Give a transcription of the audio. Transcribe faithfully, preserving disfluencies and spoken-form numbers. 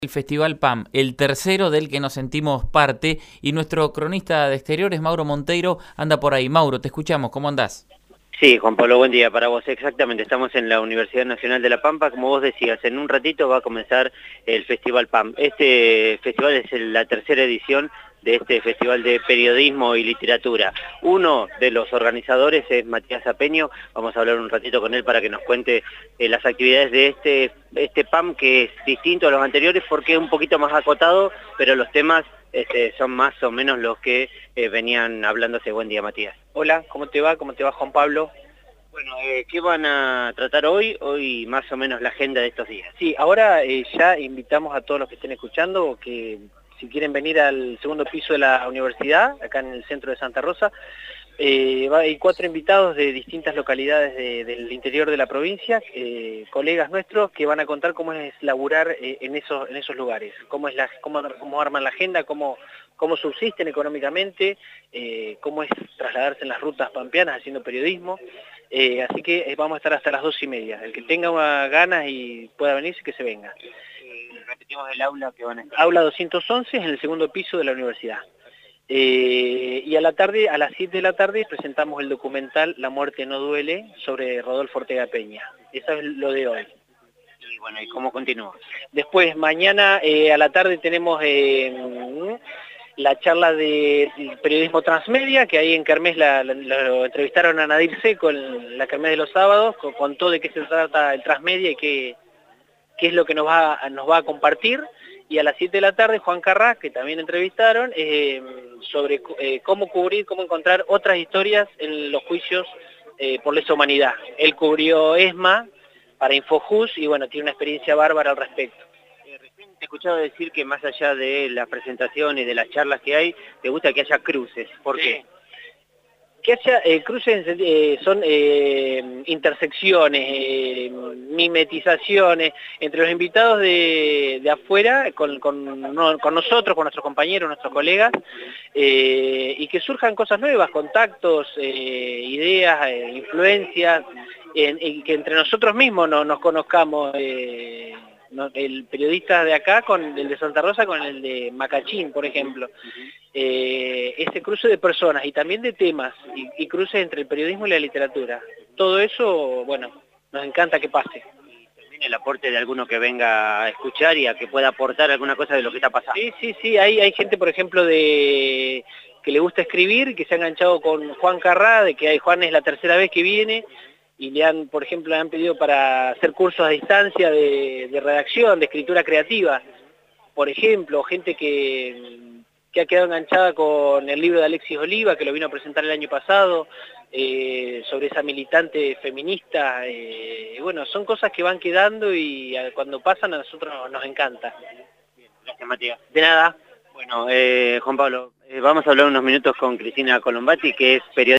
El Festival P A M, el tercero del que nos sentimos parte, y nuestro cronista de exteriores, Mauro Monteiro, anda por ahí. Mauro, te escuchamos, ¿cómo andás? Sí, Juan Pablo, buen día para vos. Exactamente, estamos en la Universidad Nacional de La Pampa. Como vos decías, en un ratito va a comenzar el Festival P A M. Este festival es la tercera edición de este Festival de Periodismo y Literatura. Uno de los organizadores es Matías Apeño. Vamos a hablar un ratito con él para que nos cuente eh, las actividades de este, este P A M, que es distinto a los anteriores porque es un poquito más acotado, pero los temas este, son más o menos los que eh, venían hablándose. Buen día, Matías. Hola, ¿cómo te va? ¿Cómo te va, Juan Pablo? Bueno, eh, ¿qué van a tratar hoy? Hoy más o menos la agenda de estos días. Sí, ahora eh, ya invitamos a todos los que estén escuchando que si quieren venir al segundo piso de la universidad, acá en el centro de Santa Rosa, eh, va, hay cuatro invitados de distintas localidades de, del interior de la provincia, eh, colegas nuestros que van a contar cómo es laburar eh, en, esos, en esos lugares, cómo, es la, cómo, cómo arman la agenda, cómo, cómo subsisten económicamente, eh, cómo es trasladarse en las rutas pampeanas haciendo periodismo. Eh, así que eh, vamos a estar hasta las dos y media. El que tenga ganas y pueda venirse, que se venga. Eh, repetimos el aula que van a estar. Aula doscientos once, en el segundo piso de la universidad. Eh, y a la tarde, a las siete de la tarde, presentamos el documental La muerte no duele, sobre Rodolfo Ortega Peña. Eso es lo de hoy. Y bueno, ¿y cómo continúa? Después, mañana eh, a la tarde tenemos eh, la charla de periodismo transmedia, que ahí en Kermés la, la, lo entrevistaron a Nadir Seco en la Kermés de los sábados, contó de qué se trata el transmedia y qué, qué es lo que nos va, nos va a compartir. Y a las siete de la tarde, Juan Carrá, que también entrevistaron, eh, sobre eh, cómo cubrir, cómo encontrar otras historias en los juicios eh, por lesa humanidad. Él cubrió ESMA para Infojus y bueno, tiene una experiencia bárbara al respecto. Eh, recién te he escuchado decir que más allá de las presentaciones, de las charlas que hay, te gusta que haya cruces. ¿Por Sí. qué? Que haya eh, cruces eh, son eh, intersecciones, eh, mimetizaciones entre los invitados de, de afuera, con, con, no, con nosotros, con nuestros compañeros, nuestros colegas, eh, y que surjan cosas nuevas, contactos, eh, ideas, eh, influencias, eh, y que entre nosotros mismos no, nos conozcamos. Eh, No, el periodista de acá con el de Santa Rosa con el de Macachín, por ejemplo. Eh, ese cruce de personas y también de temas y, y cruces entre el periodismo y la literatura. Todo eso, bueno, nos encanta que pase. Y también el aporte de alguno que venga a escuchar y a que pueda aportar alguna cosa de lo que está pasando. Sí, sí, sí, hay, hay gente, por ejemplo, de que le gusta escribir, que se ha enganchado con Juan Carrá, de que hay, Juan es la tercera vez que viene, y le han, por ejemplo, le han pedido para hacer cursos a distancia de, de redacción, de escritura creativa, por ejemplo, gente que, que ha quedado enganchada con el libro de Alexis Oliva, que lo vino a presentar el año pasado, eh, sobre esa militante feminista. Eh, bueno, son cosas que van quedando y a, cuando pasan a nosotros nos, nos encanta. Bien, gracias, Matías. De nada. Bueno, eh, Juan Pablo, eh, vamos a hablar unos minutos con Cristina Colombati, que es periodista.